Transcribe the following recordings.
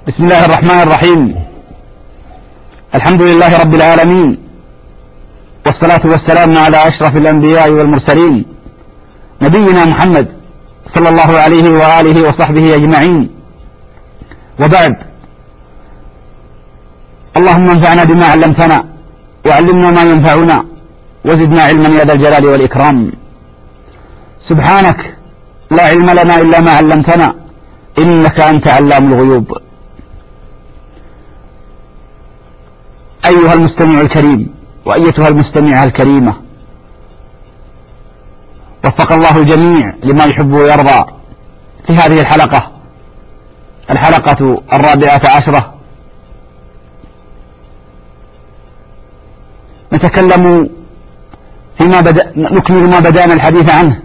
بسم الله الرحمن الرحيم. الحمد لله رب العالمين، والصلاة والسلام على أشرف الأنبياء والمرسلين نبينا محمد صلى الله عليه وآله وصحبه أجمعين، وبعد. اللهم انفعنا بما علمتنا وعلمنا ما ينفعنا وزدنا علما يا ذا الجلال والإكرام. سبحانك لا علم لنا إلا ما علمتنا إنك أنت علام الغيوب. أيها المستمع الكريم وأيتها المستمعة الكريمة، وفق الله الجميع لما يحب ويرضى. في هذه الحلقة 14 نتكلم نكمل ما بدأنا الحديث عنه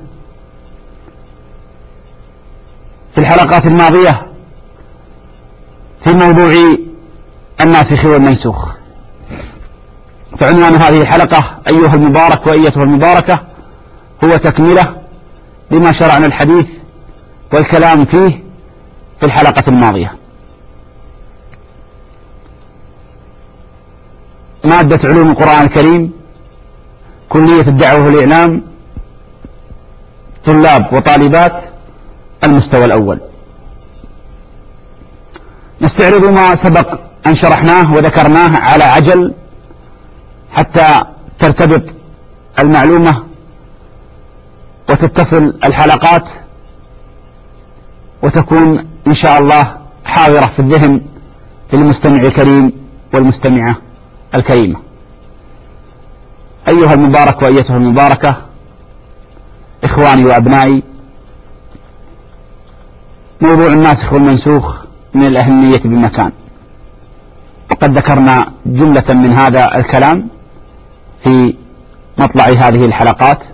في الحلقات الماضية في موضوع الناسخ والمنسوخ. فعنوان هذه الحلقة أيها المبارك وأيتها المباركة هو تكملة لما شرعنا الحديث والكلام فيه في الحلقة الماضية. مادة علوم القرآن الكريم، كلية الدعوة والإعلام، طلاب وطالبات المستوى الأول. نستعرض ما سبق أن شرحناه وذكرناه على عجل حتى ترتبط المعلومة وتتصل الحلقات وتكون إن شاء الله حاضرة في الذهن للمستمع الكريم والمستمعة الكريمة. أيها المبارك وأيتها المباركة، إخواني وأبنائي، موضوع الناسخ والمنسوخ من الأهمية بمكان، وقد ذكرنا جملة من هذا الكلام في مطلع هذه الحلقات،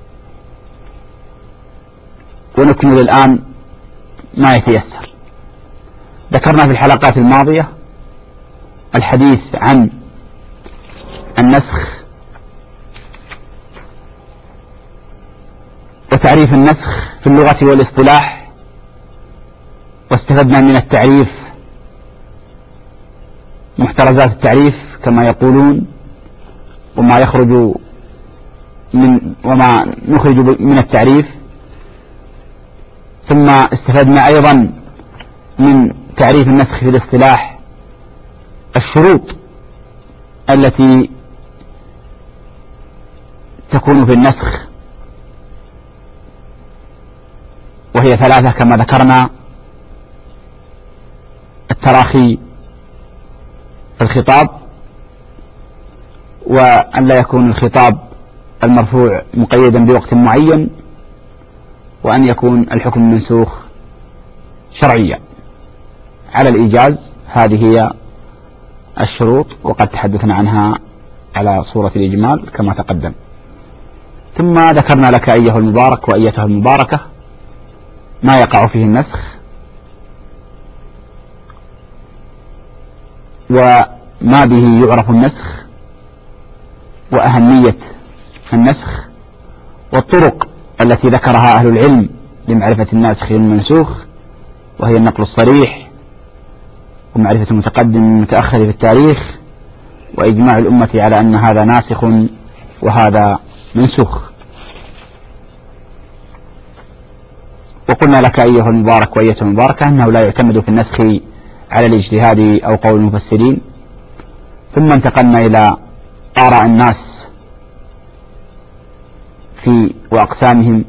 ونكمل الآن ما يتيسر. ذكرنا في الحلقات الماضية الحديث عن النسخ وتعريف النسخ في اللغة والاصطلاح، واستفدنا من التعريف محترزات التعريف كما يقولون، وما نخرج من التعريف. ثم استفدنا أيضا من تعريف النسخ في الاصطلاح الشروط التي تكون في النسخ، وهي 3 كما ذكرنا: التراخي في الخطاب، وأن لا يكون الخطاب المرفوع مقيدا بوقت معين، وأن يكون الحكم المنسوخ شرعيا على الإيجاز. هذه هي الشروط، وقد تحدثنا عنها على صورة الإجمال كما تقدم. ثم ذكرنا لك أيها المبارك وأيتها المباركة ما يقع فيه النسخ، وما به يعرف النسخ، وأهمية النسخ، والطرق التي ذكرها أهل العلم لمعرفة الناسخ والمنسوخ، وهي النقل الصريح، ومعرفة المتقدم من المتأخر في التاريخ، وإجماع الأمة على أن هذا ناسخ وهذا منسوخ. وقلنا لك أيها المبارك وأيتها المباركة أنه لا يعتمد في النسخ على الاجتهاد أو قول المفسرين. ثم انتقلنا إلى آراء الناس وأقسامهم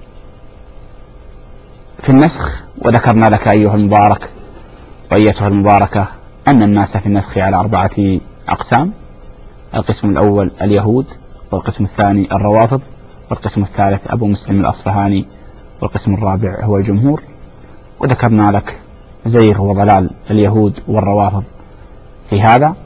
في النسخ، وذكرنا لك أيها المبارك وأيتها المباركة أن الناس في النسخ على 4 أقسام: القسم الأول اليهود، والقسم الثاني الروافض، والقسم الثالث أبو مسلم الأصفهاني، والقسم الرابع هو الجمهور. وذكرنا لك زيغ وضلال اليهود والروافض في هذا،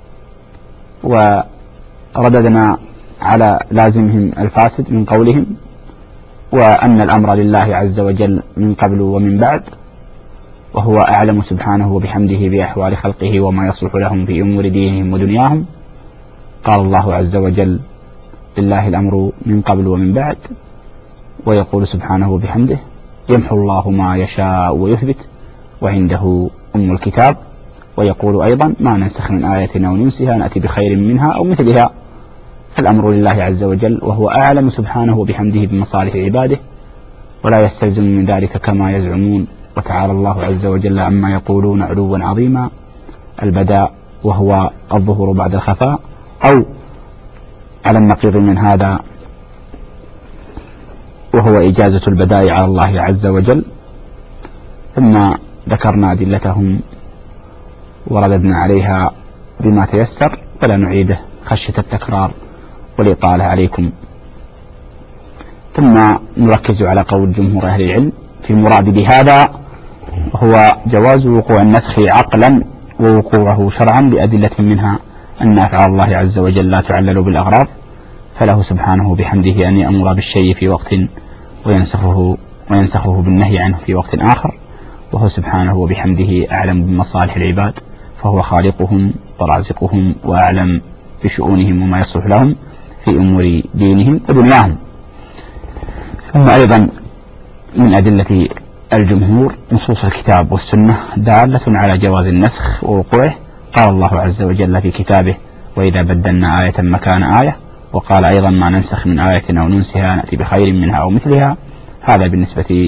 ورددنا على لازمهم الفاسد من قولهم، وأن الأمر لله عز وجل من قبل ومن بعد، وهو أعلم سبحانه وبحمده بأحوال خلقه وما يصلح لهم في أمور دينهم ودنياهم. قال الله عز وجل: لله الأمر من قبل ومن بعد. ويقول سبحانه وبحمده: يمحو الله ما يشاء ويثبت وعنده أم الكتاب. ويقول أيضا ما ننسخ من آية أو ننسها نأتي بخير منها أو مثلها. فالأمر لله عز وجل، وهو أعلم سبحانه وبحمده بمصالح عباده، ولا يستلزم من ذلك كما يزعمون. وتعالى الله عز وجل عما يقولون علوا عظيما. البداء وهو الظهور بعد الخفاء، أو على النقيض من هذا وهو إجازة البداء على الله عز وجل. ثم ذكرنا أدلتهم ورددنا عليها بما تيسر، ولا نعيده خشية التكرار والإطالة عليكم. ثم نركز على قول جمهور أهل العلم في المراد بهذا، وهو جواز وقوع النسخ عقلا ووقوعه شرعا لأدلة منها أن أفعال الله عز وجل لا تعلل بالأغراض، فله سبحانه بحمده أن يأمر بالشيء في وقت وينسخه بالنهي عنه في وقت آخر، وهو سبحانه وبحمده أعلم بمصالح العباد، فهو خالقهم ورازقهم وأعلم بشؤونهم وما يصلح لهم في أمور دينهم ودنياهم. ثم أيضا من أدلة الجمهور نصوص الكتاب والسنة دالة على جواز النسخ ووقوعه. قال الله عز وجل في كتابه وإذا بدلنا آية مكان آية، وقال أيضا ما ننسخ من آية أو ننسها نأتي بخير منها أو مثلها. هذا بالنسبة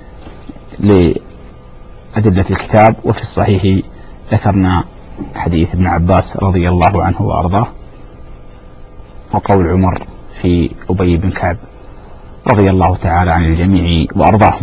لأدلة الكتاب. وفي الصحيح ذكرنا حديث ابن عباس رضي الله عنه وأرضاه، وقول عمر في أبي بن كعب رضي الله تعالى عن الجميع وأرضاهم.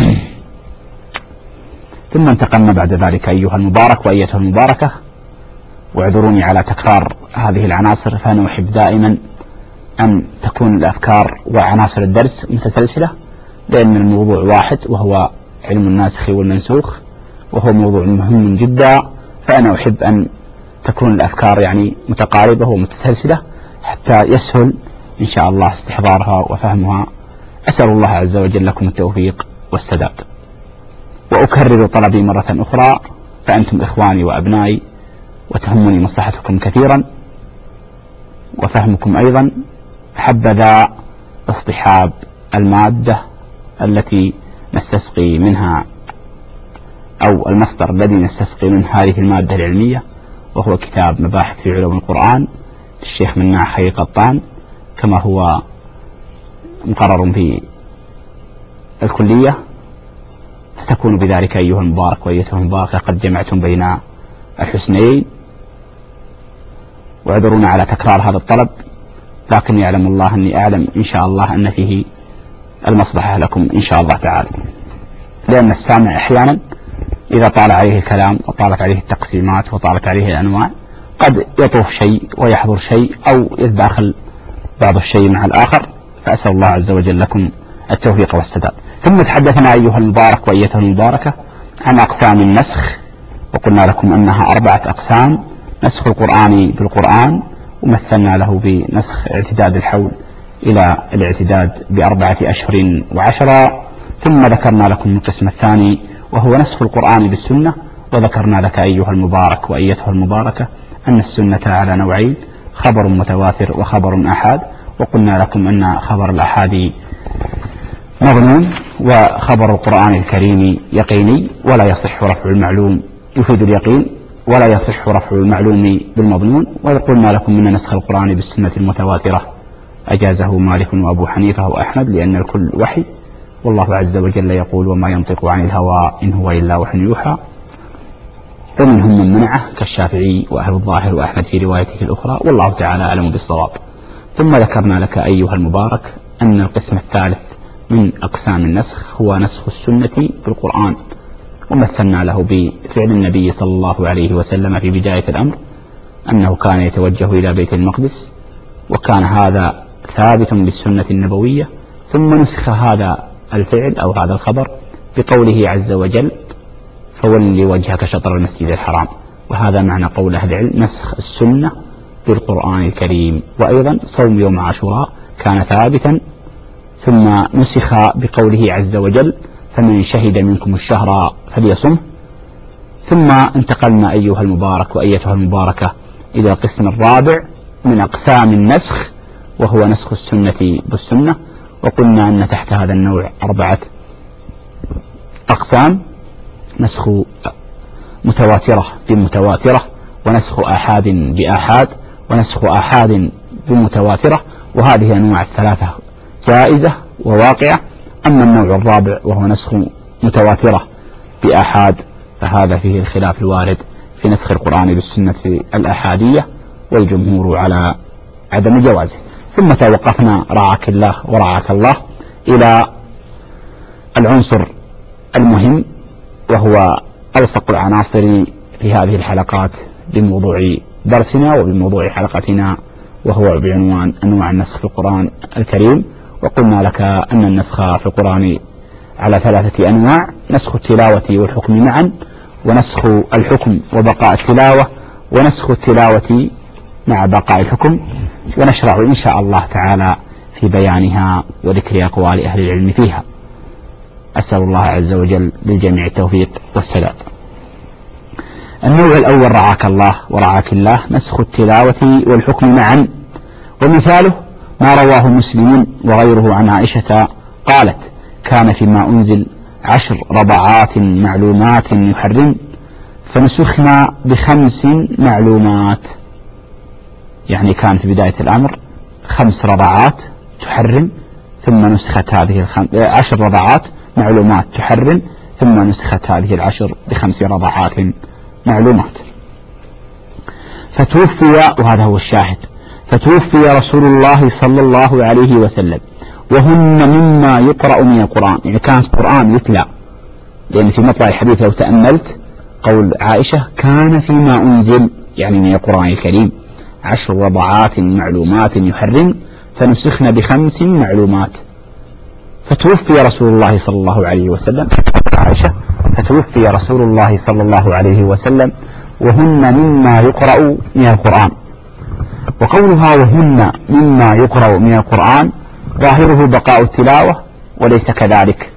ثم انتقلنا بعد ذلك أيها المبارك وأيتها المباركة، واعذروني على تكرار هذه العناصر، فأنا أحب دائما أن تكون الأفكار وعناصر الدرس متسلسلة، لأن الموضوع واحد وهو علم الناسخ والمنسوخ، وهو موضوع مهم جدا، فأنا أحب أن تكون الأفكار يعني متقاربة ومتسلسلة حتى يسهل إن شاء الله استحضارها وفهمها. أسأل الله عز وجل لكم التوفيق والسداد. وأكرر طلبي مرة أخرى، فأنتم إخواني وأبنائي وتهمني مصلحتكم كثيرا وفهمكم أيضا. حبذا اصطحاب المادة التي نستسقي منها، أو المصدر الذي نستسقي منه هذه المادة العلمية، وهو كتاب مباحث في علوم القرآن للشيخ مناع خير قطان، كما هو مقرر في الكلية. فتكون بذلك أيها المبارك وأيتها المباركة قد جمعتم بين الحسنين. واعذرونا على تكرار هذا الطلب، لكن يعلم الله أني أعلم إن شاء الله أن فيه المصلحة لكم إن شاء الله تعالى، لأن السامع أحيانا إذا طال عليه الكلام وطالت عليه التقسيمات وطالت عليه الأنواع قد يطوف شيء ويحضر شيء أو يتداخل بعض الشيء مع الآخر، فأسأل الله عز وجل لكم التوفيق والسداد. ثم تحدثنا أيها المبارك وأيتها المباركة عن أقسام النسخ، وقلنا لكم أنها 4 أقسام: نسخ القرآن بالقرآن، ومثلنا له بنسخ اعتداد الحول إلى الاعتداد ب4 أشهر و10. ثم ذكرنا لكم القسم الثاني وهو نسخ القرآن بالسنة، وذكرنا لك أيها المبارك وأيتها المباركة أن السنة على نوعين: خبر متواتر وخبر أحاد. وقلنا لكم أن خبر الأحاد مظنون، وخبر القرآن الكريم يقيني، ولا يصح رفع المعلوم يفيد اليقين، ولا يصح رفع المعلوم بالمظنون. وقلنا لكم أن نسخ القرآن بالسنة المتواترة أجازه مالك وأبو حنيفة وأحمد، لأن الكل وحي، والله عز وجل يقول وما ينطق عن الهوى إن هو إلا وحي يوحى. ومنهم من منعه كالشافعي وأهل الظاهر وأحمد في روايته الأخرى، والله تعالى أعلم بالصواب. ثم ذكرنا لك أيها المبارك أن القسم الثالث من أقسام النسخ هو نسخ السنة بالقرآن، ومثلنا له بفعل النبي صلى الله عليه وسلم في بداية الأمر، أنه كان يتوجه إلى بيت المقدس، وكان هذا ثابت بالسنة النبوية، ثم نسخ هذا الفعل أو هذا الخبر بقوله عز وجل فول وجهك شطر المسجد الحرام. وهذا معنى قول أهل العلم نسخ السنة بالقرآن الكريم. وأيضا صوم يوم عاشوراء كان ثابتا، ثم نسخ بقوله عز وجل فمن شهد منكم الشهر فليصمه. ثم انتقلنا أيها المبارك وأيتها المباركة إلى القسم الرابع من أقسام النسخ، وهو نسخ السنة بالسنة. وقلنا أن تحت هذا النوع 4 أقسام: نسخ متواترة بمتواترة، ونسخ آحاد بآحاد، ونسخ آحاد بمتواترة، وهذه الأنواع الثلاثة جائزة وواقعة. أما النوع الرابع وهو نسخ متواترة بآحاد فهذا فيه الخلاف الوارد في نسخ القرآن بالسنة الآحادية، والجمهور على عدم جوازه. ثم توقفنا رعاك الله ورعاك الله إلى العنصر المهم وهو ألصق العناصر في هذه الحلقات بموضوع درسنا وبموضوع حلقتنا، وهو بعنوان أنواع النسخ في القرآن الكريم. وقلنا لك أن النسخ في القرآن على ثلاثة أنواع: نسخ التلاوة والحكم معا، ونسخ الحكم وبقاء التلاوة، ونسخ التلاوة مع بقاء الحكم. ونشرع إن شاء الله تعالى في بيانها وذكر أقوال أهل العلم فيها. أسأل الله عز وجل للجميع التوفيق والسداد. النوع الأول رعاك الله ورعاك الله نسخ التلاوة والحكم معا، ومثاله ما رواه مسلم وغيره عن عائشة قالت: كان فيما أنزل 10 رضعات معلومات يحرم، فنسخنا ب5 معلومات. يعني كان في بداية الأمر 5 رضعات تحرم، ثم نسخت هذه 10 رضعات معلومات تحرم، ثم نسخت هذه 10 ب5 رضعات معلومات. فتوفي، وهذا هو الشاهد، فتوفي رسول الله صلى الله عليه وسلم وهن مما يقرأ من القرآن. يعني كان القرآن يتلى، لأن في مطلع الحديث لو تأملت قول عائشة كان فيما أنزل يعني من القرآن الكريم 10 رضعات معلومات يحرم، فنسخنا ب5 معلومات. فتوفي رسول الله صلى الله عليه وسلم، عائشة: فتوفي رسول الله صلى الله عليه وسلم وهن مما يقرأ من القرآن. وقولها وهن مما يقرأ من القرآن ظاهره بقاء التلاوة وليس كذلك.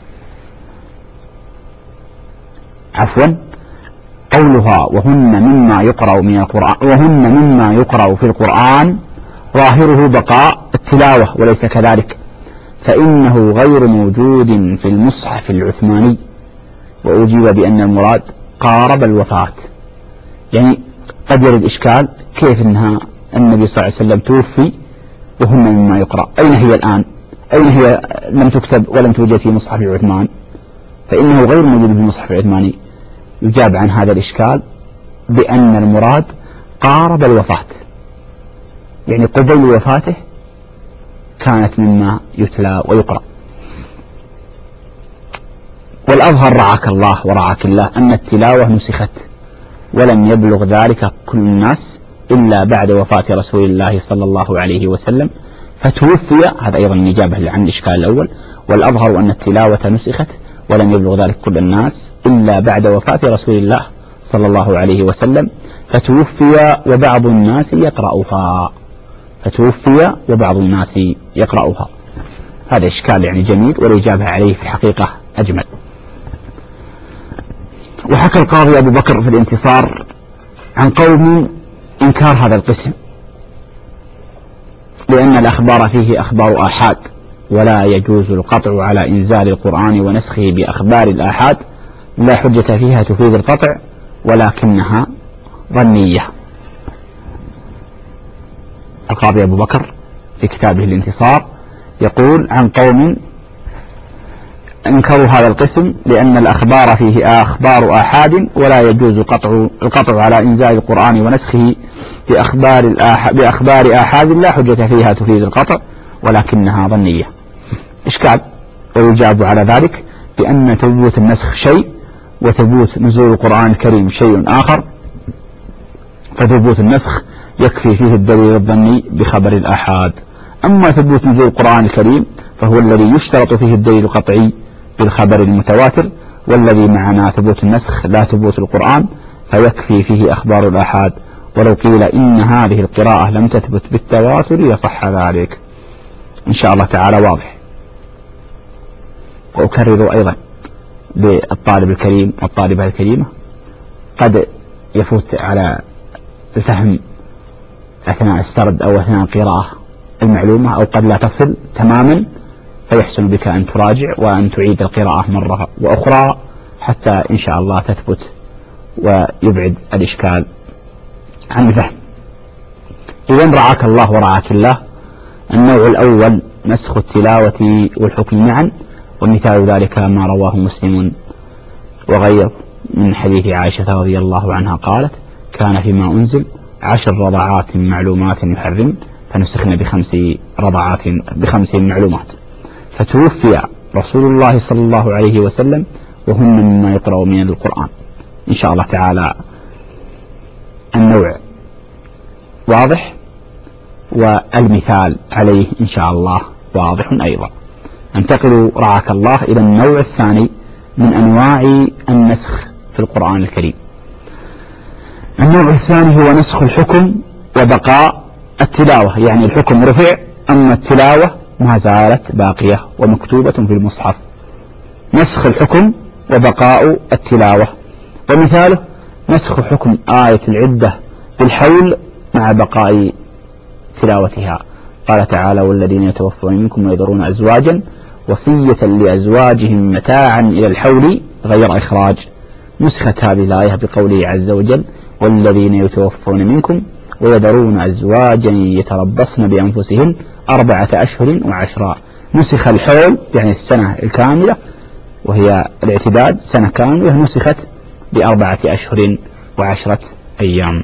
قولها وهن مما يقرأ من القرآن، وهن مما يقرأ في القرآن ظاهره بقاء التلاوة وليس كذلك، فإنه غير موجود في المصحف العثماني. وأجيب بأن المراد قارب الوفاة. يعني قد يرد إشكال كيف أنها النبي صلى الله عليه وسلم توفي وهن مما يقرأ، أين هي الآن؟ أين هي؟ لم تكتب ولم توجد في مصحف عثمان، فإنه غير موجود في المصحف العثماني. يجاب عن هذا الإشكال بأن المراد قارب الوفاة، يعني قبل وفاته كانت مما يتلى ويقرأ. والأظهر رعاك الله ورعاك الله أن التلاوة نسخت، ولم يبلغ ذلك كل الناس إلا بعد وفاة رسول الله صلى الله عليه وسلم فتوفي. هذا أيضا إجابة عن الإشكال الأول. والأظهر أن التلاوة نسخت ولم يبلغ ذلك كل الناس إلا بعد وفاة رسول الله صلى الله عليه وسلم فتوفي وبعض الناس يقرأها. فتوفي وبعض الناس يقرأها. هذا إشكال يعني جميل، والإجابة عليه في الحقيقة أجمل. وحكى القاضي أبو بكر في الانتصار عن قوم إنكار هذا القسم، لأن الأخبار فيه أخبار آحاد، ولا يجوز القطع على إنزال القرآن ونسخه بأخبار الآحاد، لا حجة فيها تفيد القطع ولكنها ظنية. القاضي أبو بكر في كتابه الانتصار يقول عن قوم انكروا هذا القسم لأن الأخبار فيه أخبار آحاد، ولا يجوز القطع على إنزال القرآن ونسخه بأخبار آحاد، لا حجة فيها تفيد القطع ولكنها ظنية. إشكال، ويجاب على ذلك بأن ثبوت النسخ شيء وثبوت نزول القرآن الكريم شيء آخر، فثبوت النسخ يكفي فيه الدليل الظني بخبر الآحاد. أما ثبوت نزول القرآن الكريم فهو الذي يشترط فيه الدليل القطعي بالخبر المتواتر، والذي معنا ثبوت النسخ لا ثبوت القرآن، فيكفي فيه أخبار الآحاد. ولو قيل إن هذه القراءة لم تثبت بالتواتر يصح ذلك. إن شاء الله تعالى واضح. وأكرر أيضا للطالب الكريم والطالبة الكريمة قد يفوت على الفهم أثناء السرد أو أثناء القراءة المعلومة، أو قد لا تصل تماما، فيحسن بك أن تراجع وأن تعيد القراءة مرة وأخرى حتى إن شاء الله تثبت ويبعد الإشكال عن الفهم. إذن رعاك الله ورعاك الله. النوع الأول نسخ التلاوة والحكم معا، ومثال ذلك ما رواه مسلم وغير من حديث عائشة رضي الله عنها قالت: كان فيما أنزل 10 رضعات معلومات يحرم، فنسخنا ب5 معلومات، فتوفي رسول الله صلى الله عليه وسلم وهن مما يقرأ من القرآن. إن شاء الله تعالى النوع واضح، والمثال عليه إن شاء الله واضح أيضا. انتقل رعاك الله إلى النوع الثاني من أنواع النسخ في القرآن الكريم. النوع الثاني هو نسخ الحكم وبقاء التلاوة، يعني الحكم رفع أما التلاوة ما زالت باقية ومكتوبة في المصحف. نسخ الحكم وبقاء التلاوة، ومثاله نسخ حكم آية العدة بالحول مع بقاء تلاوتها. قال تعالى: والذين يتوفون منكم ويذرون أزواجا وصية لأزواجهم متاعا إلى الحول غير إخراج. نسخت هذه الآية بقوله عز وجل: والذين يتوفون منكم ويذرون أزواجا يتربصن بأنفسهن 4 أشهر و10. نسخ الحول يعني السنة الكاملة، وهي الاعتداد سنة كاملة، نسخت ب4 أشهر و10 أيام.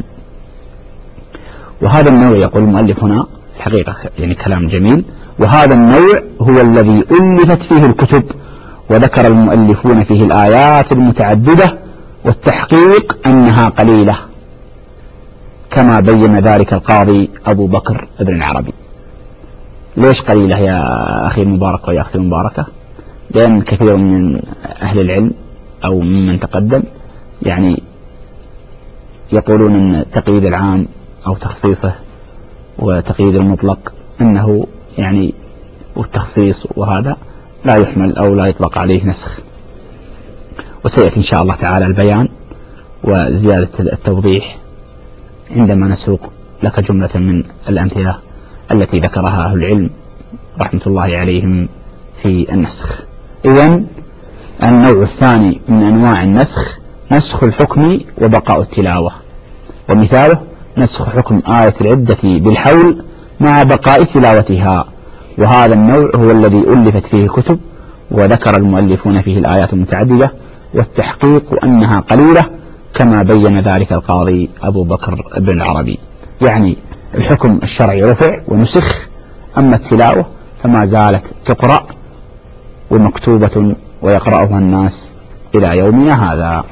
وهذا النوع يقول المؤلف هنا الحقيقة يعني كلام جميل، وهذا النوع هو الذي ألفت فيه الكتب، وذكر المؤلفون فيه الآيات المتعددة، والتحقيق أنها قليلة، كما بين ذلك القاضي أبو بكر ابن العربي. ليش قليلة يا أخي المبارك ويا أختي المباركة؟ لأن كثير من أهل العلم أو ممن تقدم يعني يقولون أن تقييد العام أو تخصيصه وتقييد المطلق أنه يعني والتخصيص وهذا لا يحمل أو لا يطلق عليه نسخ، وسيأتي إن شاء الله تعالى البيان وزيادة التوضيح عندما نسوق لك جملة من الأمثلة التي ذكرها أهل العلم رحمة الله عليهم في النسخ. إذن النوع الثاني من أنواع النسخ نسخ الحكم وبقاء التلاوة، ومثاله نسخ حكم آية العدة بالحول مع بقاء تلاوتها. وهذا النوع هو الذي ألفت فيه الكتب، وذكر المؤلفون فيه الآيات المتعددة، والتحقيق أنها قليلة، كما بين ذلك القاضي أبو بكر بن العربي. يعني الحكم الشرعي رفع ونسخ، أما التلاوة فما زالت تقرأ ومكتوبة ويقرأها الناس إلى يومنا هذا.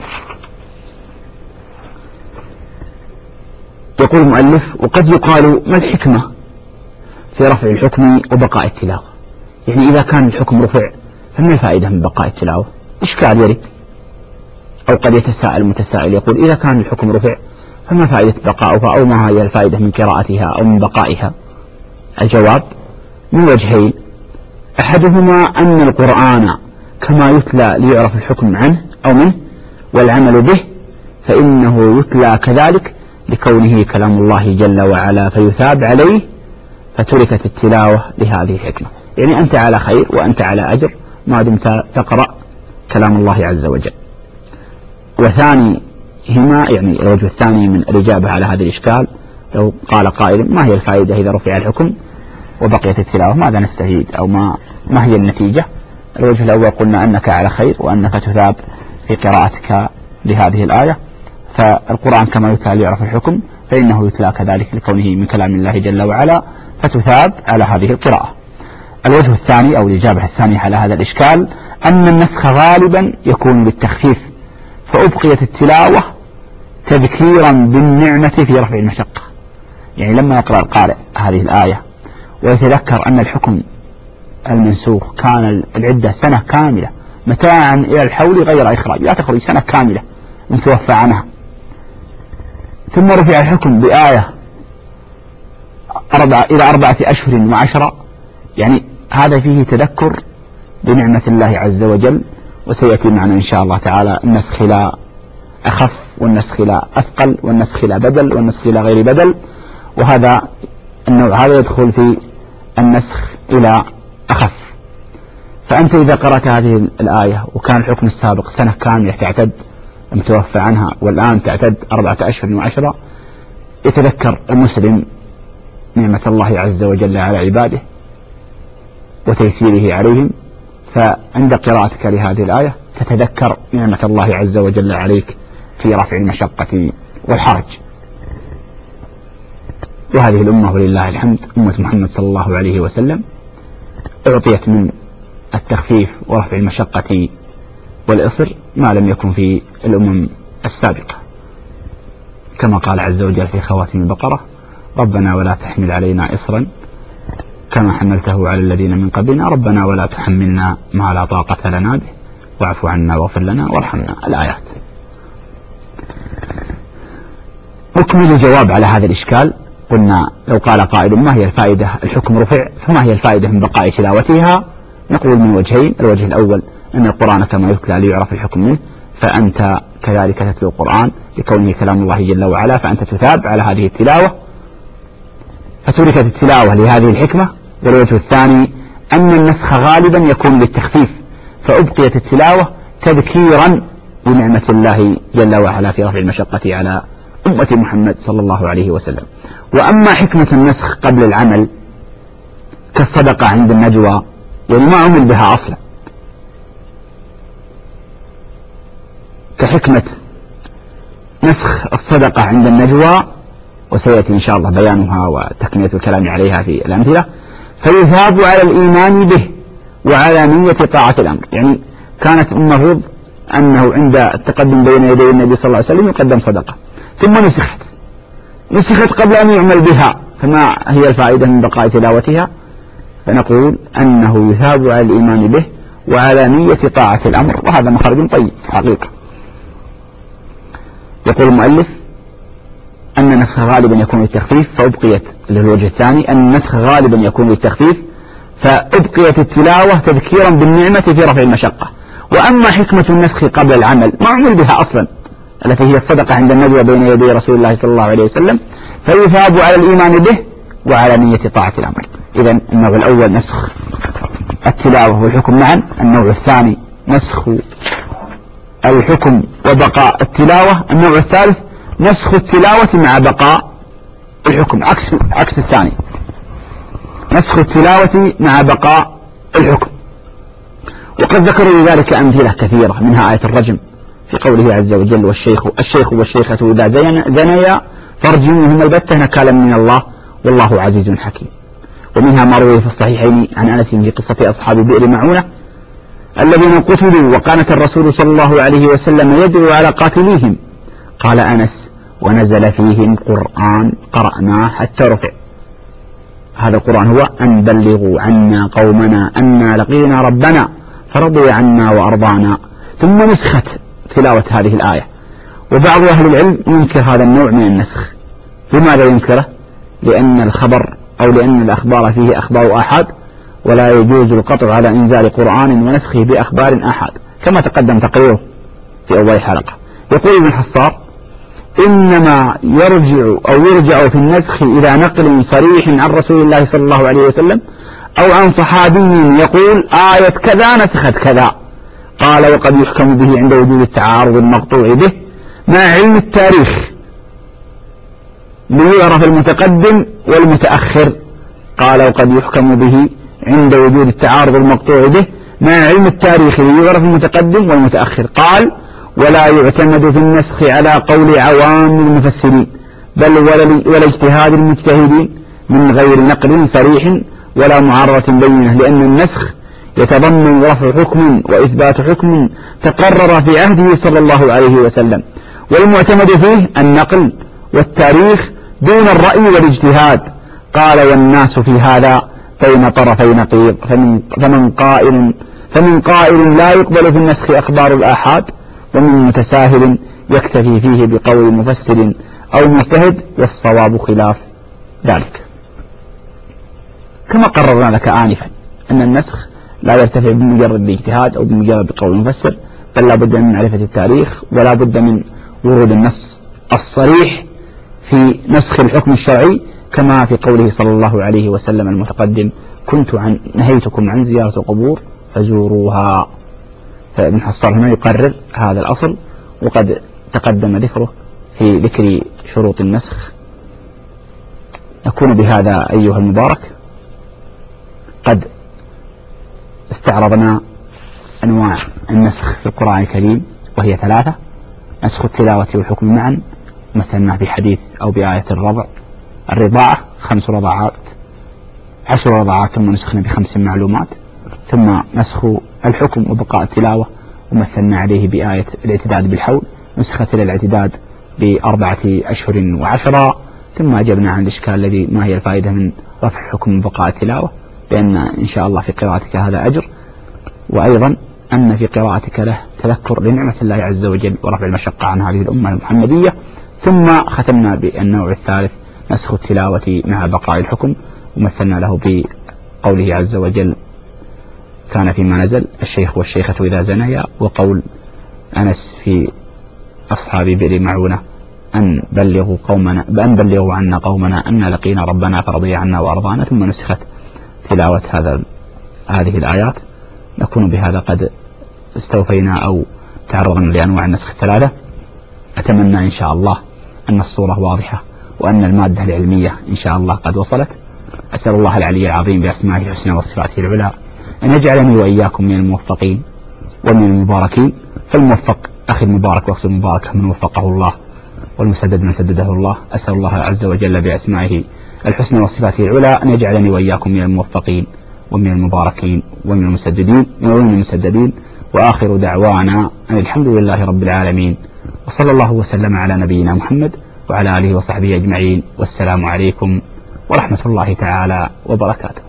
يقول المؤلف: وقد يقال ما الحكمة في رفع الحكم وبقاء التلاوة؟ يعني إذا كان الحكم رفع فما الفائدة من بقاء التلاوة؟ إشكال يرد، أو قد يتساءل متسائل يقول: إذا كان الحكم رفع فما فائدة بقاؤها، أو ما هي الفائدة من قراءتها أو من بقائها؟ الجواب من وجهين: أحدهما أن القرآن كما يتلى ليعرف الحكم عنه أو منه والعمل به، فإنه يتلى كذلك لكونه كلام الله جل وعلا فيثاب عليه، فتركت التلاوة لهذه الحكمة. يعني أنت على خير وأنت على أجر ما دمت تقرأ كلام الله عز وجل. وثاني هما يعني الوجه الثاني من الإجابة على هذا الإشكال، لو قال قائل: ما هي الفائدة إذا رفع الحكم وبقيت التلاوة؟ ماذا نستفيد أو ما هي النتيجة؟ الوجه الأول قلنا أنك على خير وأنك تثاب في قراءتك لهذه الآية، فالقرآن كما يتلى ليعرف الحكم فإنه يتلى كذلك لكونه من كلام الله جل وعلا، فتثاب على هذه القراءة. الوجه الثاني أو الإجابة الثانية على هذا الإشكال أن النسخ غالبا يكون بالتخفيف، فأبقيت التلاوة تذكيرا بالنعمة في رفع المشقة. يعني لما يقرأ القارئ هذه الآية ويتذكر أن الحكم المنسوخ كان العدة سنة كاملة متاعا إلى الحول غير إخراج، لا تخرج سنة كاملة متوفى عنها، ثم رفع الحكم بآية إلى 4 أشهر و10، يعني هذا فيه تذكر بنعمة الله عز وجل. وسيأتي معنا إن شاء الله تعالى النسخ لا أخف، والنسخ لا أثقل، والنسخ لا بدل، والنسخ لا غير بدل، وهذا النوع هذا يدخل في النسخ إلى أخف. فأنت إذا قرأت هذه الآية وكان الحكم السابق سنة كاملة تعتد، المتوفى عنها والآن تعتد 4 أشهر و10، يتذكر المسلم نعمة الله عز وجل على عباده وتيسيره عليهم، فعند قراءتك لهذه الآية تتذكر نعمة الله عز وجل عليك في رفع المشقة والحرج. وهذه الأمة ولله الحمد أمة محمد صلى الله عليه وسلم أعطيت من التخفيف ورفع المشقة والإصر ما لم يكن في الأمم السابقة، كما قال عز وجل في خواتم البقرة: ربنا ولا تحمل علينا إصرا كما حملته على الذين من قبلنا ربنا ولا تحملنا ما لا طاقة لنا به واعف عنا واغفر لنا وارحمنا. الآيات. نكمل الجواب على هذا الإشكال. قلنا لو قال قائل ما هي الفائدة، الحكم رفع، فما هي الفائدة من بقاء تلاوتها؟ نقول من وجهين: الوجه الأول أن القرآن كما يتلى ليعرف الحكم منه، فأنت كذلك تتلو القرآن لكونه كلام الله جل وعلا، فأنت تثاب على هذه التلاوة فتركت التلاوة لهذه الحكمة. والوجه الثاني أن النسخ غالبا يكون للتخفيف، فأبقيت التلاوة تذكيرا بنعمة الله جل وعلا في رفع المشقة على أمة محمد صلى الله عليه وسلم. وأما حكمة النسخ قبل العمل كالصدقة عند النجوى، يعني ما عمل بها أصلا، كحكمة نسخ الصدقة عند النجوى وسيأتي إن شاء الله بيانها وتكملة الكلام عليها في الأمثلة، فيثاب على الإيمان به وعلى نية طاعة الأمر. يعني كانت المفروض أنه عند التقدم بين يدي النبي صلى الله عليه وسلم يقدم صدقة، ثم نسخت قبل أن يعمل بها، فما هي الفائدة من بقاء تلاوتها؟ فنقول أنه يثاب على الإيمان به وعلى نية طاعة الأمر، وهذا مخرج طيب حقيقة. يقول المؤلف أن النسخ غالبا يكون للتخفيف فأبقيت، اللي هو الوجه الثاني، أن النسخ غالبا يكون للتخفيف فأبقيت التلاوة تذكيرا بالنعمة في رفع المشقة. وأما حكمة النسخ قبل العمل ما عمل بها أصلا، التي هي الصدقة عند النجوى بين يدي رسول الله صلى الله عليه وسلم، فيثاب على الإيمان به وعلى نية طاعة الأمر. إذن النوع الأول نسخ التلاوة والحكم معا، النوع الثاني نسخ الحكم وبقاء التلاوة، النوع الثالث نسخ التلاوة مع بقاء الحكم، عكس الثاني، نسخ التلاوة مع بقاء الحكم. وقد ذكروا لذلك أمثلة كثيرة، منها آية الرجم في قوله عز وجل: الشيخ والشيخة إذا زنيا فارجموهما البتة نكالا من الله والله عزيز حكيم. ومنها ما روي في الصحيحين عن أنس في قصة أصحاب بئر معونة الذين قتلوا وكانت الرسول صلى الله عليه وسلم يدعو على قاتليهم، قال أنس: ونزل فيهم قرآن قرأناه حتى رفع. هذا القرآن هو: أن بلغوا عنا قومنا أنا لقينا ربنا فرضي عنا وأرضانا. ثم نسخت تلاوة هذه الآية. وبعض أهل العلم ينكر هذا النوع من النسخ. لماذا ينكره؟ لأن الخبر أو لأن الأخبار فيه أخبار آحاد، ولا يجوز القطع على إنزال قرآن ونسخه بأخبار آحاد، كما تقدم تقريره في أول حلقة. يقول ابن حصار: إنما يرجع في النسخ إلى نقل صريح عن رسول الله صلى الله عليه وسلم أو عن صحابي يقول آية كذا نسخت كذا. قال: وقد يحكم به عند وجود التعارض المقطوع به مع علم التاريخ ليعرف المتقدم والمتأخر. قال: وقد يحكم به عند وجود التعارض المقطوع به مع علم التاريخ ليعرف المتقدم والمتأخر. قال: ولا يعتمد في النسخ على قول عوام المفسرين بل ولا اجتهاد المجتهدين من غير نقل صريح ولا معارضة بينة، لأن النسخ يتضمن رفع حكم وإثبات حكم تقرر في عهده صلى الله عليه وسلم، والمعتمد فيه النقل والتاريخ دون الرأي والاجتهاد. قال: والناس في هذا بين طرفي نقيض، فمن قائل لا يقبل في النسخ أخبار الآحاد، ومن متساهل يكتفي فيه بقول مفسر أو مجتهد، والصواب خلاف ذلك. كما قررنا لك آنفا أن النسخ لا يرتفع بمجرد الاجتهاد أو بمجرد قول مفسر، بل لا بد من معرفة التاريخ، ولا بد من ورود النص الصريح في نسخ الحكم الشرعي، كما في قوله صلى الله عليه وسلم المتقدم: كنت نهيتكم عن زيارة القبور فزوروها. فابن حصار هنا يقرر هذا الأصل وقد تقدم ذكره في ذكر شروط النسخ. نكون بهذا أيها المبارك قد استعرضنا أنواع النسخ في القرآن الكريم، وهي 3: نسخ التلاوة والحكم معا، مثلنا بحديث أو بآية الرضاعة 5 رضاعات 10 رضاعات ثم نسخنا ب5 معلومات، ثم نسخ الحكم وبقاء التلاوة ومثلنا عليه بآية الاعتداد بالحول، نسخت الاعتداد ب4 أشهر و10، ثم أجبنا عن الإشكال الذي ما هي الفائدة من رفع الحكم وبقاء التلاوة، بأن إن شاء الله في قراءتك هذا أجر، وأيضا أن في قراءتك له تذكر لنعمة الله عز وجل ورفع المشقة عن هذه الأمة المحمدية. ثم ختمنا بالنوع الثالث نسخ التلاوة مع بقاء الحكم، ومثلنا له بقوله عز وجل: كان فيما نزل الشيخ والشيخة إذا زنيا، وقول أنس في أصحاب بئر معونة: أن بلغوا عنا قومنا أن لقينا ربنا فرضي عنا وأرضانا. ثم نسخت تلاوة هذه الآيات. نكون بهذا قد استوفينا أو تعرضنا لأنواع النسخ 3. أتمنى إن شاء الله أن الصورة واضحة وأن المادة العلمية إن شاء الله قد وصلت. أسأل الله العلي العظيم بأسمائه الحسنى وصفاته العلى أن يجعلني وإياكم من الموفقين ومن المباركين. فالموفق أخي المبارك وأختي المباركة من وفقه الله، والمسدد من سدده الله. أسأل الله عز وجل بأسمائه الحسنى وصفاته العلى أن يجعلني وإياكم من الموفقين ومن المباركين ومن المسددين. وآخر دعوانا أن الحمد لله رب العالمين، وصلى الله وسلم على نبينا محمد وعلى آله وصحبه أجمعين، والسلام عليكم ورحمة الله تعالى وبركاته.